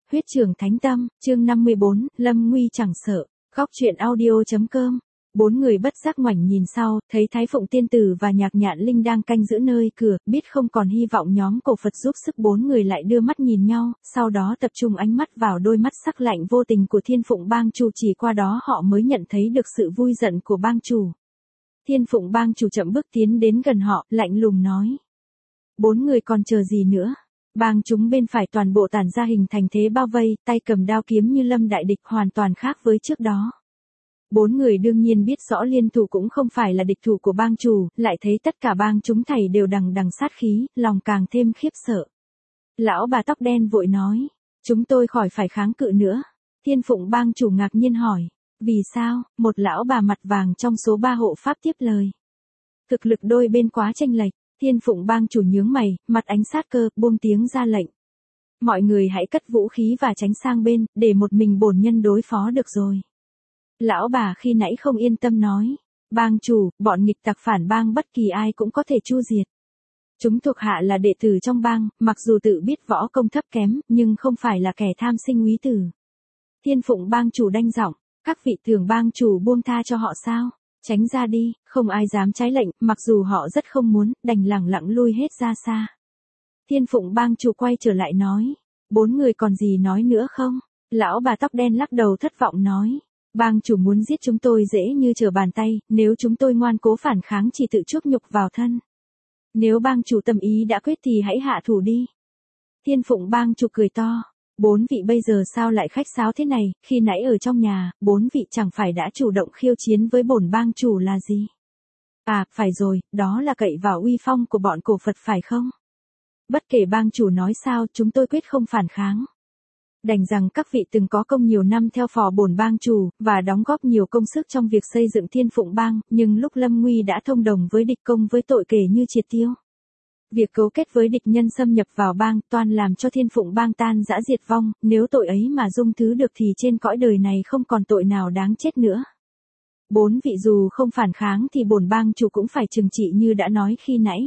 Huyết Trưởng Thánh Tâm, chương 54, Lâm Nguy chẳng sợ. Góc truyện audio.com. Bốn người bất giác ngoảnh nhìn sau, thấy Thái Phụng Tiên Tử và Nhạc Nhạn Linh đang canh giữ nơi cửa, biết không còn hy vọng nhóm cổ Phật giúp sức, bốn người lại đưa mắt nhìn nhau, sau đó tập trung ánh mắt vào đôi mắt sắc lạnh vô tình của Thiên Phụng Bang chủ, chỉ qua đó họ mới nhận thấy được sự vui giận của bang chủ. Thiên Phụng Bang chủ chậm bước tiến đến gần họ, lạnh lùng nói: "Bốn người còn chờ gì nữa?" Bang chúng bên phải toàn bộ tản ra hình thành thế bao vây, tay cầm đao kiếm như lâm đại địch, hoàn toàn khác với trước đó. Bốn người đương nhiên biết rõ liên thủ cũng không phải là địch thủ của bang chủ, lại thấy tất cả bang chúng thảy đều đằng đằng sát khí, lòng càng thêm khiếp sợ. Lão bà tóc đen vội nói: "Chúng tôi khỏi phải kháng cự nữa." Thiên Phụng Bang chủ ngạc nhiên hỏi: "Vì sao?" Một lão bà mặt vàng trong số 3 hộ pháp tiếp lời: "Thực lực đôi bên quá chênh lệch." Thiên Phụng Bang chủ nhướng mày, mặt ánh sát cơ, buông tiếng ra lệnh: "Mọi người hãy cất vũ khí và tránh sang bên, để một mình bổn nhân đối phó được rồi." Lão bà khi nãy không yên tâm nói: "Bang chủ, bọn nghịch tặc phản bang bất kỳ ai cũng có thể chu diệt. Chúng thuộc hạ là đệ tử trong bang, mặc dù tự biết võ công thấp kém, nhưng không phải là kẻ tham sinh úy tử." Thiên Phụng Bang chủ đanh giọng: "Các vị tưởng bang chủ buông tha cho họ sao? Tránh ra đi." Không ai dám trái lệnh, mặc dù họ rất không muốn, đành lẳng lặng lui hết ra xa. Thiên Phụng Bang chủ quay trở lại nói: "Bốn người còn gì nói nữa không?" Lão bà tóc đen lắc đầu thất vọng nói: "Bang chủ muốn giết chúng tôi dễ như trở bàn tay, nếu chúng tôi ngoan cố phản kháng chỉ tự chuốc nhục vào thân. Nếu bang chủ tâm ý đã quyết thì hãy hạ thủ đi." Thiên Phụng Bang chủ cười to: "Bốn vị bây giờ sao lại khách sáo thế này, khi nãy ở trong nhà, bốn vị chẳng phải đã chủ động khiêu chiến với bổn bang chủ là gì?" "À, phải rồi, đó là cậy vào uy phong của bọn cổ Phật phải không? Bất kể bang chủ nói sao, chúng tôi quyết không phản kháng. Đành rằng các vị từng có công nhiều năm theo phò bổn bang chủ, và đóng góp nhiều công sức trong việc xây dựng Thiên Phụng Bang, nhưng lúc lâm nguy đã thông đồng với địch công với tội kể như triệt tiêu. Việc cấu kết với địch nhân xâm nhập vào bang, toan làm cho Thiên Phụng Bang tan rã diệt vong, nếu tội ấy mà dung thứ được thì trên cõi đời này không còn tội nào đáng chết nữa. Bốn vị dù không phản kháng thì bổn bang chủ cũng phải trừng trị như đã nói khi nãy."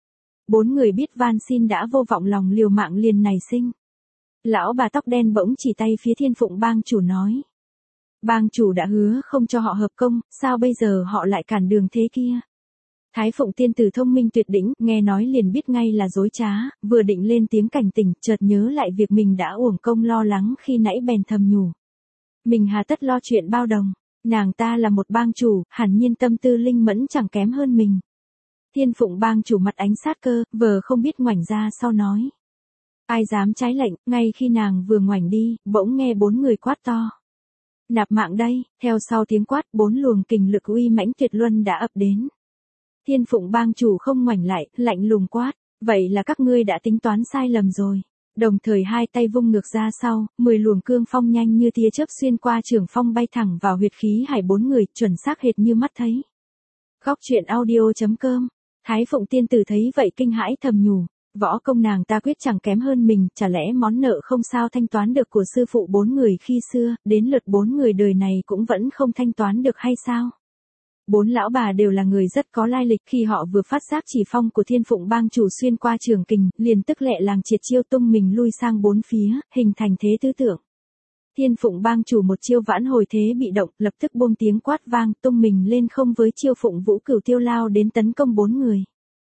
Bốn người biết van xin đã vô vọng, lòng liều mạng liền nảy sinh. Lão bà tóc đen bỗng chỉ tay phía Thiên Phụng Bang chủ nói: "Bang chủ đã hứa không cho họ hợp công, sao bây giờ họ lại cản đường thế kia?" Thái Phụng Tiên Tử thông minh tuyệt đỉnh, nghe nói liền biết ngay là dối trá, vừa định lên tiếng cảnh tỉnh, chợt nhớ lại việc mình đã uổng công lo lắng khi nãy bèn thầm nhủ: "Mình hà tất lo chuyện bao đồng, nàng ta là một bang chủ, hẳn nhiên tâm tư linh mẫn chẳng kém hơn mình." Thiên Phụng Bang chủ mặt ánh sát cơ, vờ không biết ngoảnh ra sau nói: "Ai dám trái lệnh?" Ngay khi nàng vừa ngoảnh đi, bỗng nghe bốn người quát to: "Nạp mạng đây!" Theo sau tiếng quát, bốn luồng kình lực uy mãnh tuyệt luân đã ập đến. Thiên Phụng Bang chủ không ngoảnh lại, lạnh lùng quát: "Vậy là các ngươi đã tính toán sai lầm rồi." Đồng thời hai tay vung ngược ra sau, 10 luồng cương phong nhanh như tia chớp xuyên qua trường phong bay thẳng vào huyệt khí hải bốn người, chuẩn xác hệt như mắt thấy. Góc truyện audio.com. Thái Phụng Tiên Tử thấy vậy kinh hãi thầm nhủ: võ công nàng ta quyết chẳng kém hơn mình, chả lẽ món nợ không sao thanh toán được của sư phụ bốn người khi xưa, đến lượt bốn người đời này cũng vẫn không thanh toán được hay sao? Bốn lão bà đều là người rất có lai lịch, khi họ vừa phát giác chỉ phong của Thiên Phụng Bang chủ xuyên qua trường kình, liền tức lẹ làng triệt chiêu tung mình lui sang bốn phía, hình thành thế tứ tượng. Thiên Phụng Bang chủ một chiêu vãn hồi thế bị động, lập tức buông tiếng quát vang, tung mình lên không với chiêu Phụng Vũ Cửu Tiêu lao đến tấn công bốn người.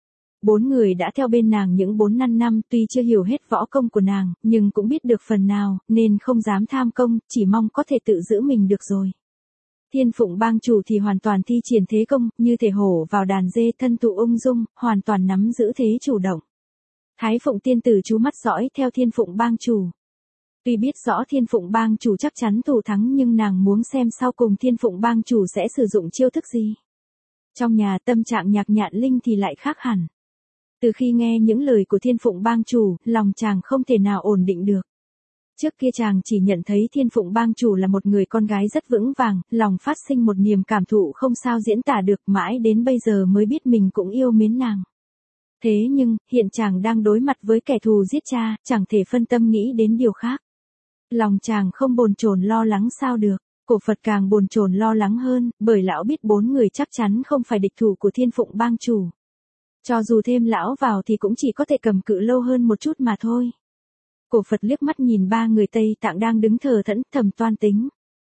Bốn người đã theo bên nàng những 4-5 năm, tuy chưa hiểu hết võ công của nàng, nhưng cũng biết được phần nào, nên không dám tham công, chỉ mong có thể tự giữ mình được rồi. Thiên Phụng Bang chủ thì hoàn toàn thi triển thế công, như thể hổ vào đàn dê, thân tụ ung dung, hoàn toàn nắm giữ thế chủ động. Thái Phụng Tiên Tử chú mắt dõi theo Thiên Phụng Bang chủ. Tuy biết rõ Thiên Phụng Bang chủ chắc chắn thủ thắng, nhưng nàng muốn xem sau cùng Thiên Phụng Bang chủ sẽ sử dụng chiêu thức gì. Trong nhà tâm trạng Nhạc Nhạn Linh thì lại khác hẳn. Từ khi nghe những lời của Thiên Phụng Bang chủ, lòng chàng không thể nào ổn định được. Trước kia chàng chỉ nhận thấy Thiên Phụng Bang chủ là một người con gái rất vững vàng, lòng phát sinh một niềm cảm thụ không sao diễn tả được, mãi đến bây giờ mới biết mình cũng yêu mến nàng. Thế nhưng, hiện chàng đang đối mặt với kẻ thù giết cha, chẳng thể phân tâm nghĩ đến điều khác. Lòng chàng không bồn chồn lo lắng sao được. Cổ Phật càng bồn chồn lo lắng hơn, bởi lão biết bốn người chắc chắn không phải địch thủ của Thiên Phụng Bang chủ. Cho dù thêm lão vào thì cũng chỉ có thể cầm cự lâu hơn một chút mà thôi. Cổ Phật liếc mắt nhìn ba người Tây Tạng đang đứng thờ thẫn, thầm toan tính.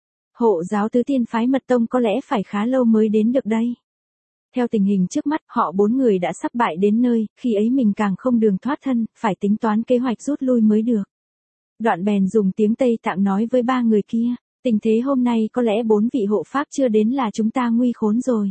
Hộ giáo tứ tiên phái mật tông có lẽ phải khá lâu mới đến được đây. Theo tình hình trước mắt, họ 4 người đã sắp bại đến nơi, khi ấy mình càng không đường thoát thân, phải tính toán kế hoạch rút lui mới được. Đoạn bèn dùng tiếng Tây Tạng nói với ba người kia, tình thế hôm nay có lẽ 4 vị hộ pháp chưa đến là chúng ta nguy khốn rồi.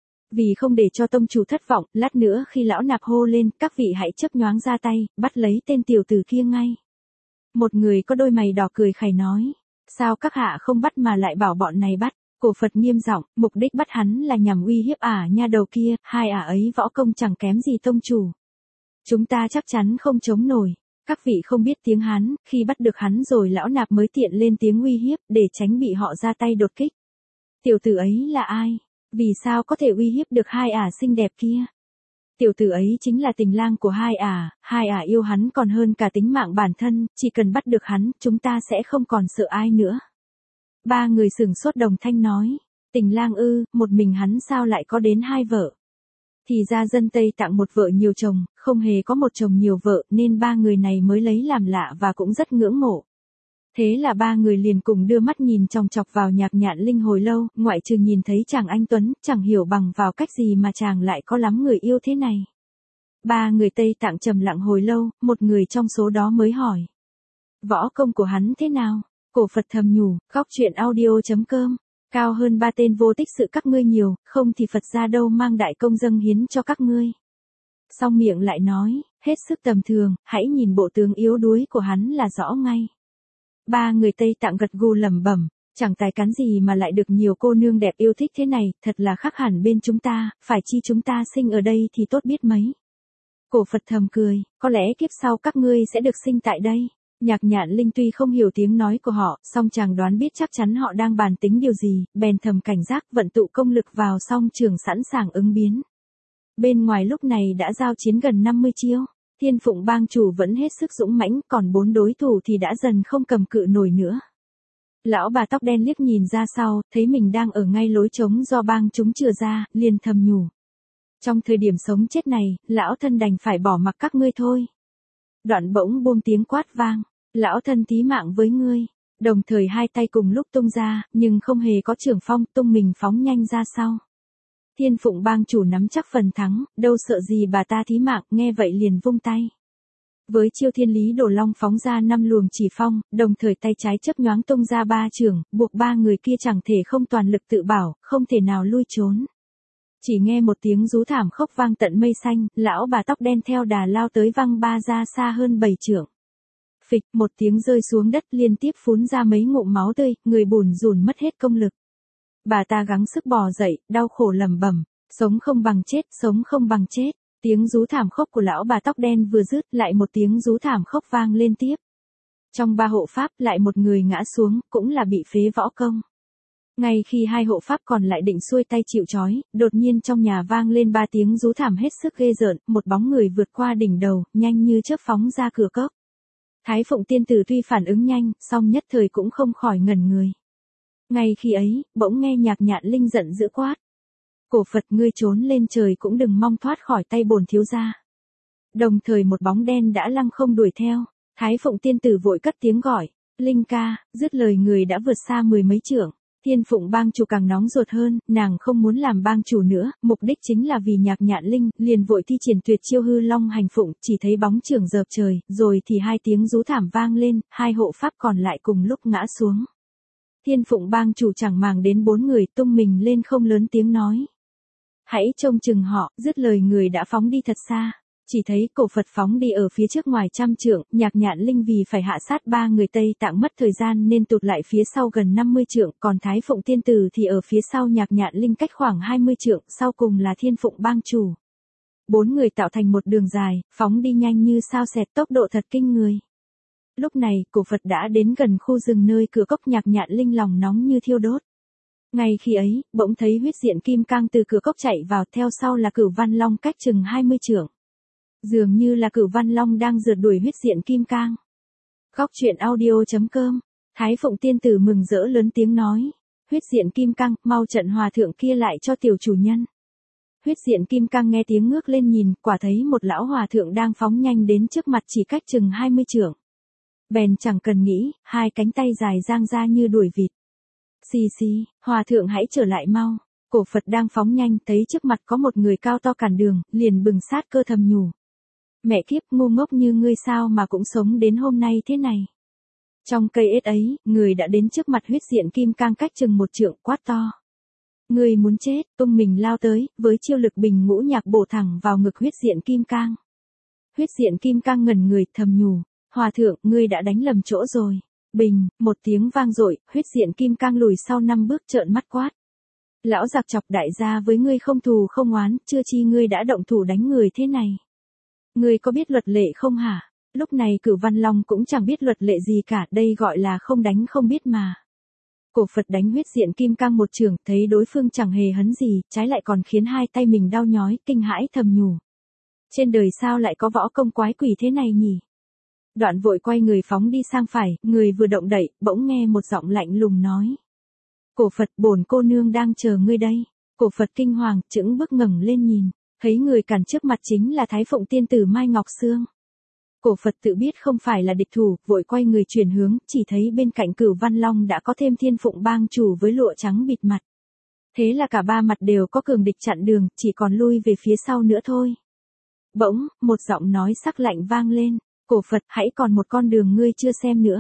Vì không để cho tông chủ thất vọng, lát nữa khi lão nạp hô lên, các vị hãy chấp nhoáng ra tay, bắt lấy tên tiểu tử kia ngay. Một người có đôi mày đỏ cười khẩy nói, sao các hạ không bắt mà lại bảo bọn này bắt? Cổ Phật nghiêm giọng, mục đích bắt hắn là nhằm uy hiếp nha đầu kia, hai ấy võ công chẳng kém gì tông chủ. Chúng ta chắc chắn không chống nổi. Các vị không biết tiếng Hán, khi bắt được hắn rồi lão nạp mới tiện lên tiếng uy hiếp, để tránh bị họ ra tay đột kích. Tiểu tử ấy là ai? Vì sao có thể uy hiếp được hai xinh đẹp kia? Tiểu tử ấy chính là tình lang của hai yêu hắn còn hơn cả tính mạng bản thân, chỉ cần bắt được hắn, chúng ta sẽ không còn sợ ai nữa. Ba người sửng sốt đồng thanh nói, tình lang ư, một mình hắn sao lại có đến 2 vợ? Thì ra dân Tây Tạng một vợ nhiều chồng, không hề có một chồng nhiều vợ, nên ba người này mới lấy làm lạ và cũng rất ngưỡng mộ. Thế là ba người liền cùng đưa mắt nhìn chòng chọc vào Nhạc Nhạn Linh hồi lâu, ngoại trừ nhìn thấy chàng anh tuấn, chẳng hiểu bằng vào cách gì mà chàng lại có lắm người yêu thế này. Ba người Tây Tạng trầm lặng hồi lâu, một người trong số đó mới hỏi. Võ công của hắn thế nào? Cổ Phật thầm nhủ, góc truyện audio.com. Cao hơn 3 tên vô tích sự các ngươi nhiều, không thì Phật ra đâu mang đại công dâng hiến cho các ngươi. Xong miệng lại nói, hết sức tầm thường, hãy nhìn bộ tướng yếu đuối của hắn là rõ ngay. Ba người Tây Tạng gật gù lẩm bẩm, chẳng tài cán gì mà lại được nhiều cô nương đẹp yêu thích thế này, thật là khác hẳn bên chúng ta, phải chi chúng ta sinh ở đây thì tốt biết mấy. Cổ Phật thầm cười, có lẽ kiếp sau các ngươi sẽ được sinh tại đây. Nhạc Nhạn Linh tuy không hiểu tiếng nói của họ, song chàng đoán biết chắc chắn họ đang bàn tính điều gì, bèn thầm cảnh giác vận tụ công lực vào song trường sẵn sàng ứng biến. Bên ngoài lúc này đã giao chiến gần 50 chiêu, Thiên Phụng bang chủ vẫn hết sức dũng mãnh, còn 4 đối thủ thì đã dần không cầm cự nổi nữa. Lão bà tóc đen liếc nhìn ra sau, thấy mình đang ở ngay lối trống do bang chúng chừa ra, liền thầm nhủ. Trong thời điểm sống chết này, lão thân đành phải bỏ mặc các ngươi thôi. Đoạn bỗng buông tiếng quát vang, lão thân thí mạng với ngươi, đồng thời hai tay cùng lúc tung ra, nhưng không hề có trưởng phong, tung mình phóng nhanh ra sau. Thiên Phụng bang chủ nắm chắc phần thắng, đâu sợ gì bà ta thí mạng, nghe vậy liền vung tay. Với chiêu Thiên Lý Đổ Long phóng ra 5 luồng chỉ phong, đồng thời tay trái chớp nhoáng tung ra 3 chưởng, buộc ba người kia chẳng thể không toàn lực tự bảo, không thể nào lui trốn. Chỉ nghe một tiếng rú thảm khốc vang tận mây xanh, lão bà tóc đen theo đà lao tới văng ba ra xa hơn 7 trượng. Phịch, một tiếng rơi xuống đất liên tiếp phún ra mấy ngụm máu tươi, người bùn rùn mất hết công lực. Bà ta gắng sức bò dậy, đau khổ lẩm bẩm, sống không bằng chết, sống không bằng chết. Tiếng rú thảm khốc của lão bà tóc đen vừa dứt, lại một tiếng rú thảm khốc vang lên tiếp. Trong ba hộ pháp, lại một người ngã xuống, cũng là bị phế võ công. Ngay khi hai hộ pháp còn lại định xuôi tay chịu trói, đột nhiên trong nhà vang lên 3 tiếng rú thảm hết sức ghê rợn, một bóng người vượt qua đỉnh đầu, nhanh như chớp phóng ra cửa cốc. Thái Phụng tiên tử tuy phản ứng nhanh, song nhất thời cũng không khỏi ngẩn người. Ngay khi ấy, bỗng nghe Nhạc Nhạn Linh giận dữ quát. Cổ Phật, ngươi trốn lên trời cũng đừng mong thoát khỏi tay bổn thiếu gia. Đồng thời một bóng đen đã lăng không đuổi theo, Thái Phụng tiên tử vội cất tiếng gọi, Linh ca, dứt lời người đã vượt xa 10 mấy trượng. Thiên Phụng bang chủ càng nóng ruột hơn, nàng không muốn làm bang chủ nữa, mục đích chính là vì Nhạc Nhạn Linh, liền vội thi triển tuyệt chiêu hư long hành phụng, chỉ thấy bóng chưởng dợp trời, rồi thì 2 tiếng rú thảm vang lên, 2 hộ pháp còn lại cùng lúc ngã xuống. Thiên Phụng bang chủ chẳng màng đến 4 người, tung mình lên không lớn tiếng nói. Hãy trông chừng họ, dứt lời người đã phóng đi thật xa. Chỉ thấy Cổ Phật phóng đi ở phía trước ngoài 100 trượng, Nhạc Nhạn Linh vì phải hạ sát 3 người Tây Tạng mất thời gian nên tụt lại phía sau gần 50 trượng, còn Thái Phụng tiên tử thì ở phía sau Nhạc Nhạn Linh cách khoảng 20 trượng, sau cùng là Thiên Phụng bang chủ. 4 người tạo thành một đường dài, phóng đi nhanh như sao xẹt, tốc độ thật kinh người. Lúc này, Cổ Phật đã đến gần khu rừng nơi cửa cốc. Nhạc Nhạn Linh lòng nóng như thiêu đốt. Ngay khi ấy, bỗng thấy huyết diện kim cang từ cửa cốc chạy vào, theo sau là Cửu Văn Long cách chừng 20 trượng. Dường như là Cửu Văn Long đang rượt đuổi huyết diện kim cang. Góc truyện audio.com. Thái Phụng tiên tử mừng rỡ lớn tiếng nói, huyết diện kim cang, mau trận hòa thượng kia lại cho tiểu chủ nhân. Huyết diện kim cang nghe tiếng ngước lên nhìn, quả thấy một lão hòa thượng đang phóng nhanh đến trước mặt chỉ cách chừng 20 trượng. Bèn chẳng cần nghĩ, hai cánh tay dài dang ra như đuổi vịt. Xì xì, hòa thượng hãy trở lại mau. Cổ Phật đang phóng nhanh thấy trước mặt có một người cao to cản đường, liền bừng sát cơ thầm nhủ. Mẹ kiếp ngu ngốc như ngươi sao mà cũng sống đến hôm nay thế này. Trong cây ết ấy, người đã đến trước mặt huyết diện kim cang cách chừng 1 trượng quát to. Ngươi muốn chết, tung mình lao tới, với chiêu lực bình ngũ nhạc bổ thẳng vào ngực huyết diện kim cang. Huyết diện kim cang ngẩn người thầm nhủ, hòa thượng, ngươi đã đánh lầm chỗ rồi. Bình, một tiếng vang dội, huyết diện kim cang lùi sau 5 bước trợn mắt quát. Lão giặc chọc đại gia với ngươi không thù không oán, chưa chi ngươi đã động thủ đánh người thế này. Ngươi có biết luật lệ không hả? Lúc này Cửu Văn Long cũng chẳng biết luật lệ gì cả, đây gọi là không đánh không biết mà. Cổ Phật đánh huyết diện kim cang một chưởng, thấy đối phương chẳng hề hấn gì, trái lại còn khiến hai tay mình đau nhói, kinh hãi thầm nhủ. Trên đời sao lại có võ công quái quỷ thế này nhỉ? Đoạn vội quay người phóng đi sang phải, người vừa động đậy, bỗng nghe một giọng lạnh lùng nói. Cổ Phật, bổn cô nương đang chờ ngươi đây. Cổ Phật kinh hoàng, chững bước ngẩng lên nhìn, thấy người cản trước mặt chính là Thái Phụng tiên tử Mai Ngọc Sương. Cổ Phật tự biết không phải là địch thủ, vội quay người chuyển hướng, chỉ thấy bên cạnh Cửu Văn Long đã có thêm Thiên Phụng bang chủ với lụa trắng bịt mặt. Thế là cả ba mặt đều có cường địch chặn đường, chỉ còn lui về phía sau nữa thôi. Bỗng, một giọng nói sắc lạnh vang lên, Cổ Phật, hãy còn một con đường ngươi chưa xem nữa.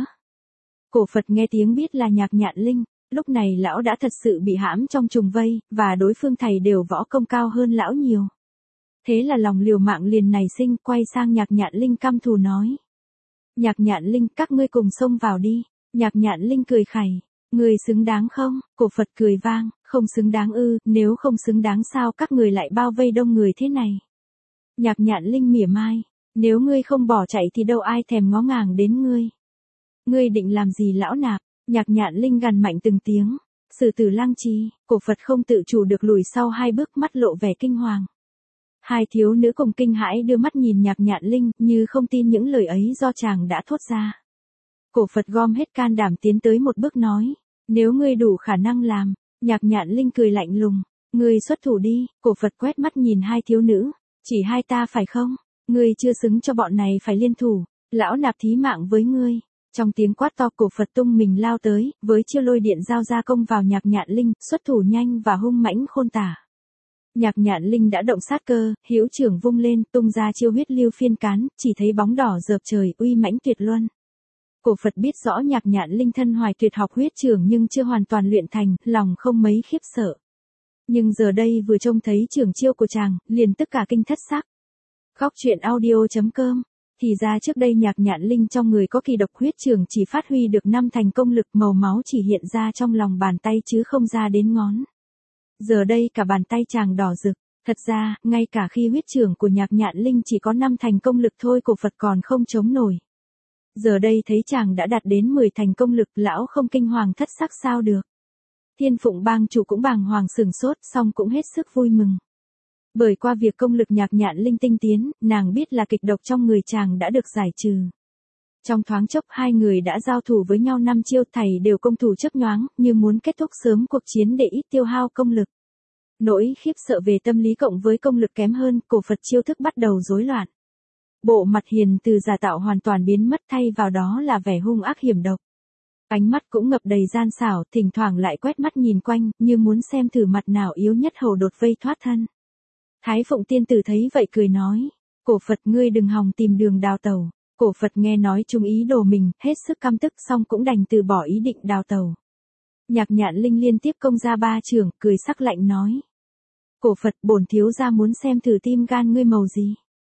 Cổ Phật nghe tiếng biết là Nhạc Nhạn Linh, lúc này lão đã thật sự bị hãm trong trùng vây, và đối phương thầy đều võ công cao hơn lão nhiều. Thế là lòng liều mạng liền nảy sinh, quay sang Nhạc Nhạn Linh căm thù nói. Nhạc Nhạn Linh, các ngươi cùng xông vào đi. Nhạc Nhạn Linh cười khẩy, người xứng đáng không? Cổ Phật cười vang, không xứng đáng ư, nếu không xứng đáng sao các người lại bao vây đông người thế này? Nhạc Nhạn Linh mỉa mai, nếu ngươi không bỏ chạy thì đâu ai thèm ngó ngàng đến ngươi. Ngươi định làm gì lão nạp? Nhạc Nhạn Linh gằn mạnh từng tiếng, Sử Tử Lang Chi. Cổ Phật không tự chủ được lùi sau 2 bước, mắt lộ vẻ kinh hoàng. Hai thiếu nữ cùng kinh hãi đưa mắt nhìn Nhạc Nhạn Linh, như không tin những lời ấy do chàng đã thốt ra. Cổ Phật gom hết can đảm tiến tới một bước nói, nếu ngươi đủ khả năng làm. Nhạc Nhạn Linh cười lạnh lùng, ngươi xuất thủ đi. Cổ Phật quét mắt nhìn hai thiếu nữ, chỉ hai ta phải không? Ngươi chưa xứng cho bọn này phải liên thủ, lão nạp thí mạng với ngươi. Trong tiếng quát to, Cổ Phật tung mình lao tới, với chiêu lôi điện giao ra công vào Nhạc Nhạn Linh, xuất thủ nhanh và hung mãnh khôn tả. Nhạc Nhạn Linh đã động sát cơ, hữu trưởng vung lên, tung ra chiêu huyết lưu phiên cán, chỉ thấy bóng đỏ rợp trời, uy mãnh tuyệt luân. Cổ Phật biết rõ Nhạc Nhạn Linh thân hoài tuyệt học huyết trưởng nhưng chưa hoàn toàn luyện thành, lòng không mấy khiếp sợ. Nhưng giờ đây vừa trông thấy trưởng chiêu của chàng, liền tức cả kinh thất sắc. Khóc chuyện audio.com. Thì ra trước đây Nhạc Nhạn Linh trong người có kỳ độc huyết trưởng chỉ phát huy được 5 thành công lực, màu máu chỉ hiện ra trong lòng bàn tay chứ không ra đến ngón. Giờ đây cả bàn tay chàng đỏ rực, thật ra, ngay cả khi huyết trưởng của Nhạc Nhạn Linh chỉ có 5 thành công lực thôi, Cổ Phật còn không chống nổi. Giờ đây thấy chàng đã đạt đến 10 thành công lực, lão không kinh hoàng thất sắc sao được. Thiên Phụng bang chủ cũng bàng hoàng sửng sốt, song cũng hết sức vui mừng. Bởi qua việc công lực Nhạc Nhạn Linh tinh tiến, nàng biết là kịch độc trong người chàng đã được giải trừ. Trong thoáng chốc hai người đã giao thủ với nhau 5 chiêu, thảy đều công thủ chớp nhoáng, như muốn kết thúc sớm cuộc chiến để ít tiêu hao công lực. Nỗi khiếp sợ về tâm lý cộng với công lực kém hơn, Cổ Phật chiêu thức bắt đầu rối loạn. Bộ mặt hiền từ giả tạo hoàn toàn biến mất, thay vào đó là vẻ hung ác hiểm độc. Ánh mắt cũng ngập đầy gian xảo, thỉnh thoảng lại quét mắt nhìn quanh, như muốn xem thử mặt nào yếu nhất hầu đột vây thoát thân. Thái Phụng tiên tử thấy vậy cười nói, Cổ Phật ngươi đừng hòng tìm đường đào tẩu. Cổ Phật nghe nói chung ý đồ mình, hết sức căm tức, song cũng đành từ bỏ ý định đào tẩu. Nhạc Nhạn Linh liên tiếp công ra 3 chưởng, cười sắc lạnh nói. Cổ Phật, bổn thiếu gia muốn xem thử tim gan ngươi màu gì.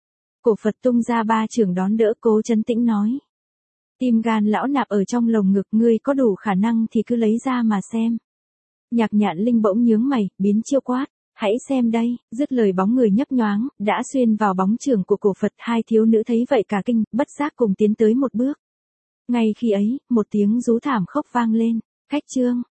Cổ Phật tung ra 3 chưởng đón đỡ, cố trấn tĩnh nói. Tim gan lão nạp ở trong lồng ngực, ngươi có đủ khả năng thì cứ lấy ra mà xem. Nhạc Nhạn Linh bỗng nhướng mày, biến chiêu quát. Hãy xem đây, dứt lời bóng người nhấp nhoáng, đã xuyên vào bóng chưởng của Cổ Phật. Hai thiếu nữ thấy vậy cả kinh, bất giác cùng tiến tới một bước. Ngay khi ấy, một tiếng rú thảm khốc vang lên, khách trương.